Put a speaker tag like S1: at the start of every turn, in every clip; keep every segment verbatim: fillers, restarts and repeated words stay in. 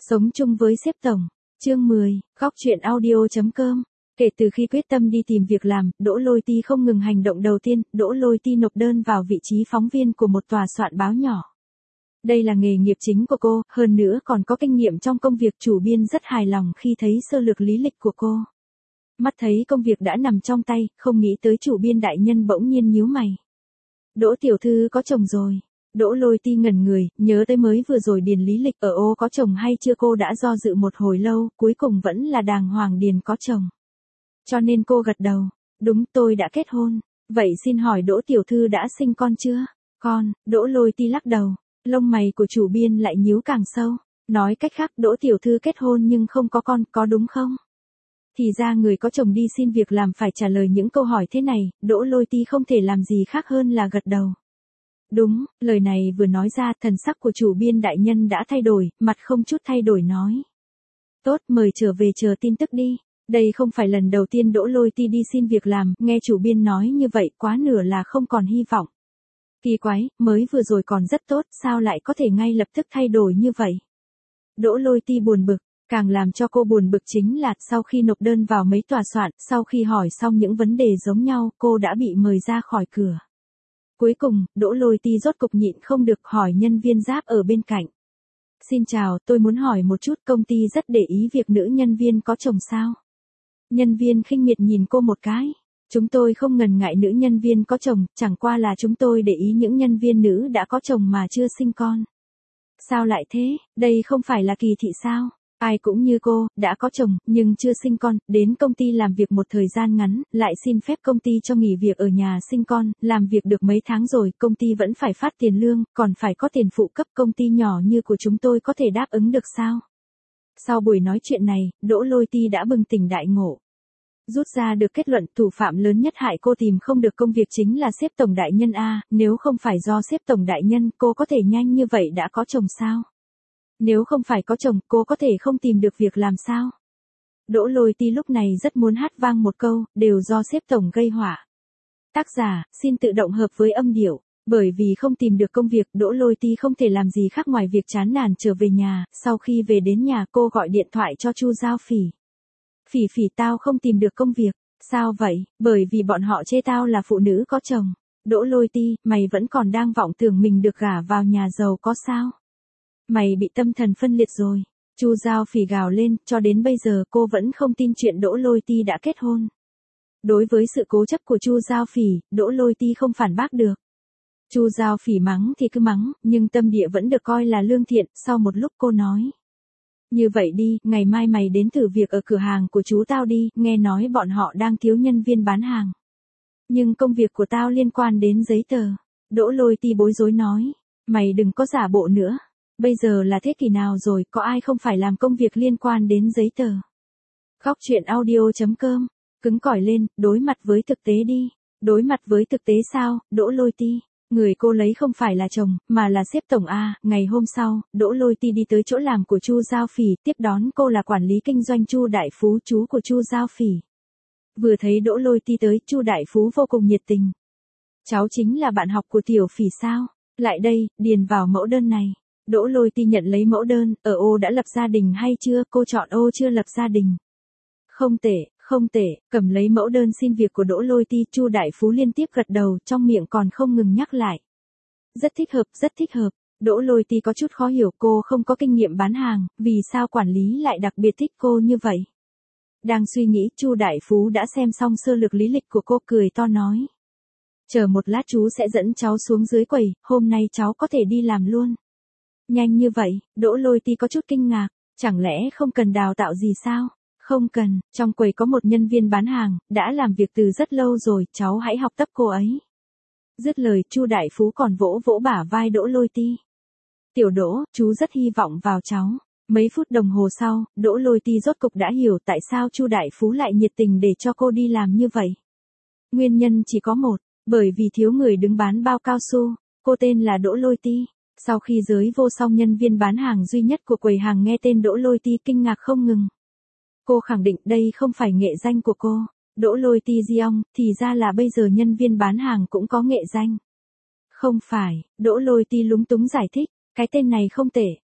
S1: Sống chung với sếp tổng. Chương mười, góc truyện audio.com. Kể từ khi quyết tâm đi tìm việc làm, Đỗ Lôi Ti không ngừng hành động đầu tiên, Đỗ Lôi Ti nộp đơn vào vị trí phóng viên của một tòa soạn báo nhỏ. Đây là nghề nghiệp chính của cô, hơn nữa còn có kinh nghiệm trong công việc. Chủ biên rất hài lòng khi thấy sơ lược lý lịch của cô. Mắt thấy công việc đã nằm trong tay, không nghĩ tới chủ biên đại nhân bỗng nhiên nhíu mày. Đỗ tiểu thư có chồng rồi. Đỗ Lôi Ti ngẩn người, nhớ tới mới vừa rồi điền lý lịch ở ô có chồng hay chưa. Cô đã do dự một hồi lâu, cuối cùng vẫn là đàng hoàng điền có chồng. Cho nên cô gật đầu. Đúng, tôi đã kết hôn. Vậy xin hỏi Đỗ tiểu thư đã sinh con chưa? Con. Đỗ Lôi Ti lắc đầu. Lông mày của chủ biên lại nhíu càng sâu. Nói cách khác, Đỗ tiểu thư kết hôn nhưng không có con, có đúng không? Thì ra người có chồng đi xin việc làm phải trả lời những câu hỏi thế này. Đỗ Lôi Ti không thể làm gì khác hơn là gật đầu. Đúng, lời này vừa nói ra, thần sắc của chủ biên đại nhân đã thay đổi, mặt không chút thay đổi nói. Tốt, mời trở về chờ tin tức đi. Đây không phải lần đầu tiên Đỗ Lôi Ti đi xin việc làm, nghe chủ biên nói như vậy quá nửa là không còn hy vọng. Kỳ quái, mới vừa rồi còn rất tốt, sao lại có thể ngay lập tức thay đổi như vậy? Đỗ Lôi Ti buồn bực, càng làm cho cô buồn bực chính là sau khi nộp đơn vào mấy tòa soạn, sau khi hỏi xong những vấn đề giống nhau, cô đã bị mời ra khỏi cửa. Cuối cùng, Đỗ Lôi Ti rốt cục nhịn không được hỏi nhân viên giáp ở bên cạnh. Xin chào, tôi muốn hỏi một chút, công ty rất để ý việc nữ nhân viên có chồng sao? Nhân viên khinh miệt nhìn cô một cái. Chúng tôi không ngần ngại nữ nhân viên có chồng, chẳng qua là chúng tôi để ý những nhân viên nữ đã có chồng mà chưa sinh con. Sao lại thế, đây không phải là kỳ thị sao? Ai cũng như cô, đã có chồng, nhưng chưa sinh con, đến công ty làm việc một thời gian ngắn, lại xin phép công ty cho nghỉ việc ở nhà sinh con, làm việc được mấy tháng rồi, công ty vẫn phải phát tiền lương, còn phải có tiền phụ cấp. Công ty nhỏ như của chúng tôi có thể đáp ứng được sao? Sau buổi nói chuyện này, Đỗ Lôi Ti đã bừng tỉnh đại ngộ. Rút ra được kết luận, thủ phạm lớn nhất hại cô tìm không được công việc chính là sếp tổng đại nhân a. Nếu không phải do sếp tổng đại nhân, cô có thể nhanh như vậy đã có chồng sao? Nếu không phải có chồng, cô có thể không tìm được việc làm sao? Đỗ Lôi Ti lúc này rất muốn hát vang một câu, đều do sếp tổng gây họa. Tác giả, xin tự động hợp với âm điệu. Bởi vì không tìm được công việc, Đỗ Lôi Ti không thể làm gì khác ngoài việc chán nản trở về nhà. Sau khi về đến nhà, cô gọi điện thoại cho Chu Giao Phỉ. Phỉ Phỉ, tao không tìm được công việc. Sao vậy? Bởi vì bọn họ chê tao là phụ nữ có chồng. Đỗ Lôi Ti, mày vẫn còn đang vọng tưởng mình được gả vào nhà giàu có sao? Mày bị tâm thần phân liệt rồi. Chu Giao Phỉ gào lên, cho đến bây giờ cô vẫn không tin chuyện Đỗ Lôi Ti đã kết hôn. Đối với sự cố chấp của Chu Giao Phỉ, Đỗ Lôi Ti không phản bác được. Chu Giao Phỉ mắng thì cứ mắng, nhưng tâm địa vẫn được coi là lương thiện. Sau một lúc cô nói. Như vậy đi, ngày mai mày đến thử việc ở cửa hàng của chú tao đi, nghe nói bọn họ đang thiếu nhân viên bán hàng. Nhưng công việc của tao liên quan đến giấy tờ. Đỗ Lôi Ti bối rối nói. Mày đừng có giả bộ nữa. Bây giờ là thế kỷ nào rồi, có ai không phải làm công việc liên quan đến giấy tờ? Góc truyện audio.com. Cứng cỏi lên, đối mặt với thực tế đi. Đối mặt với thực tế sao, Đỗ Lôi Ti? Người cô lấy không phải là chồng, mà là sếp tổng a. Ngày hôm sau, Đỗ Lôi Ti đi tới chỗ làm của Chu Giao Phỉ, tiếp đón cô là quản lý kinh doanh Chu Đại Phú, chú của Chu Giao Phỉ. Vừa thấy Đỗ Lôi Ti tới, Chu Đại Phú vô cùng nhiệt tình. Cháu chính là bạn học của Tiểu Phỉ sao? Lại đây, điền vào mẫu đơn này. Đỗ Lôi Ti nhận lấy mẫu đơn, ở ô đã lập gia đình hay chưa? Cô chọn ô chưa lập gia đình. Không tệ, không tệ. Cầm lấy mẫu đơn xin việc của Đỗ Lôi Ti, Chu Đại Phú liên tiếp gật đầu, trong miệng còn không ngừng nhắc lại. Rất thích hợp, rất thích hợp. Đỗ Lôi Ti có chút khó hiểu, cô không có kinh nghiệm bán hàng, vì sao quản lý lại đặc biệt thích cô như vậy? Đang suy nghĩ, Chu Đại Phú đã xem xong sơ lược lý lịch của cô, cười to nói. Chờ một lát chú sẽ dẫn cháu xuống dưới quầy, hôm nay cháu có thể đi làm luôn. Nhanh như vậy, Đỗ Lôi Ti có chút kinh ngạc, chẳng lẽ không cần đào tạo gì sao? Không cần, trong quầy có một nhân viên bán hàng, đã làm việc từ rất lâu rồi, cháu hãy học tập cô ấy. Dứt lời, Chu Đại Phú còn vỗ vỗ bả vai Đỗ Lôi Ti. Tiểu Đỗ, chú rất hy vọng vào cháu. Mấy phút đồng hồ sau, Đỗ Lôi Ti rốt cục đã hiểu tại sao Chu Đại Phú lại nhiệt tình để cho cô đi làm như vậy. Nguyên nhân chỉ có một, bởi vì thiếu người đứng bán bao cao su. Cô tên là Đỗ Lôi Ti. Sau khi giới vô xong, nhân viên bán hàng duy nhất của quầy hàng nghe tên Đỗ Lôi Ti kinh ngạc không ngừng. Cô khẳng định đây không phải nghệ danh của cô. Đỗ Lôi Ti Giong, thì ra là bây giờ nhân viên bán hàng cũng có nghệ danh. Không phải, Đỗ Lôi Ti lúng túng giải thích, cái tên này không tệ.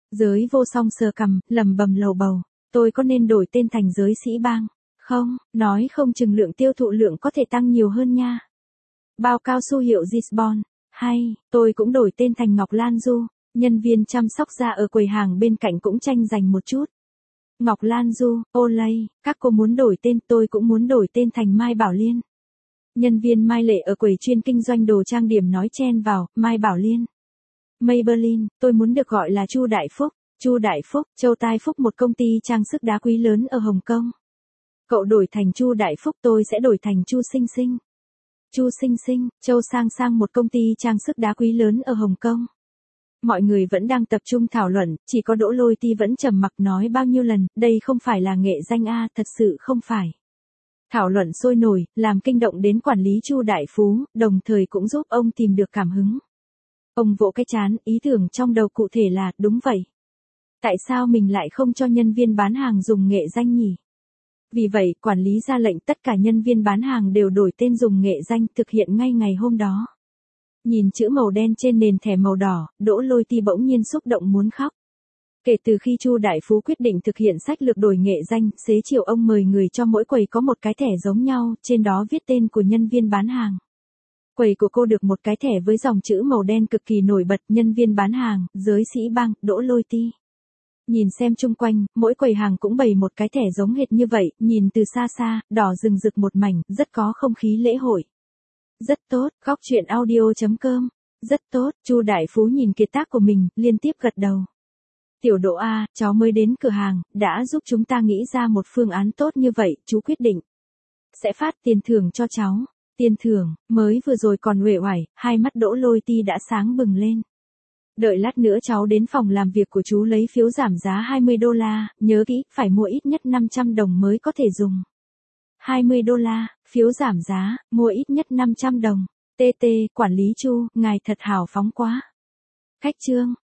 S1: Giới vô song sờ cằm, lầm bầm lầu bầu. Tôi có nên đổi tên thành giới sĩ bang? Không, nói không chừng lượng tiêu thụ lượng có thể tăng nhiều hơn nha. Bao cao su hiệu Gisbon. Hay, tôi cũng đổi tên thành Ngọc Lan Du. Nhân viên chăm sóc da ở quầy hàng bên cạnh cũng tranh giành một chút. Ngọc Lan Du, Olay, các cô muốn đổi tên, tôi cũng muốn đổi tên thành Mai Bảo Liên. Nhân viên Mai Lệ ở quầy chuyên kinh doanh đồ trang điểm nói chen vào, Mai Bảo Liên. Maybelline, tôi muốn được gọi là Chu Đại Phúc. Chu Đại Phúc, Châu Tai Phúc, một công ty trang sức đá quý lớn ở Hồng Kông. Cậu đổi thành Chu Đại Phúc, tôi sẽ đổi thành Chu Sinh Sinh. Chu Sinh Sinh, Châu Sang Sang, một công ty trang sức đá quý lớn ở Hồng Kông. Mọi người vẫn đang tập trung thảo luận, chỉ có Đỗ Lôi Ti vẫn trầm mặc nói bao nhiêu lần, đây không phải là nghệ danh a, thật sự không phải. Thảo luận sôi nổi, làm kinh động đến quản lý Chu Đại Phú, đồng thời cũng giúp ông tìm được cảm hứng. Ông vỗ cái trán, ý tưởng trong đầu cụ thể là, đúng vậy. Tại sao mình lại không cho nhân viên bán hàng dùng nghệ danh nhỉ? Vì vậy, quản lý ra lệnh tất cả nhân viên bán hàng đều đổi tên dùng nghệ danh, thực hiện ngay ngày hôm đó. Nhìn chữ màu đen trên nền thẻ màu đỏ, Đỗ Lôi Ti bỗng nhiên xúc động muốn khóc. Kể từ khi Chu Đại Phú quyết định thực hiện sách lược đổi nghệ danh, xế chiều ông mời người cho mỗi quầy có một cái thẻ giống nhau, trên đó viết tên của nhân viên bán hàng. Quầy của cô được một cái thẻ với dòng chữ màu đen cực kỳ nổi bật, nhân viên bán hàng, giới sĩ bang, Đỗ Lôi Ti. Nhìn xem chung quanh, mỗi quầy hàng cũng bày một cái thẻ giống hệt như vậy, nhìn từ xa xa, đỏ rừng rực một mảnh, rất có không khí lễ hội. Rất tốt, góc truyện audio chấm com. Rất tốt, Chu Đại Phú nhìn kiệt tác của mình, liên tiếp gật đầu. Tiểu Đỗ a, cháu mới đến cửa hàng, đã giúp chúng ta nghĩ ra một phương án tốt như vậy, chú quyết định sẽ phát tiền thưởng cho cháu. Tiền thưởng, mới vừa rồi còn uể oải, hai mắt Đỗ Lôi Ti đã sáng bừng lên. Đợi lát nữa cháu đến phòng làm việc của chú lấy phiếu giảm giá hai mươi đô la, nhớ kỹ, phải mua ít nhất năm trăm đồng mới có thể dùng. hai mươi đô la, phiếu giảm giá, mua ít nhất năm trăm đồng. tê tê, quản lý Chu, ngài thật hào phóng quá. Khách trương,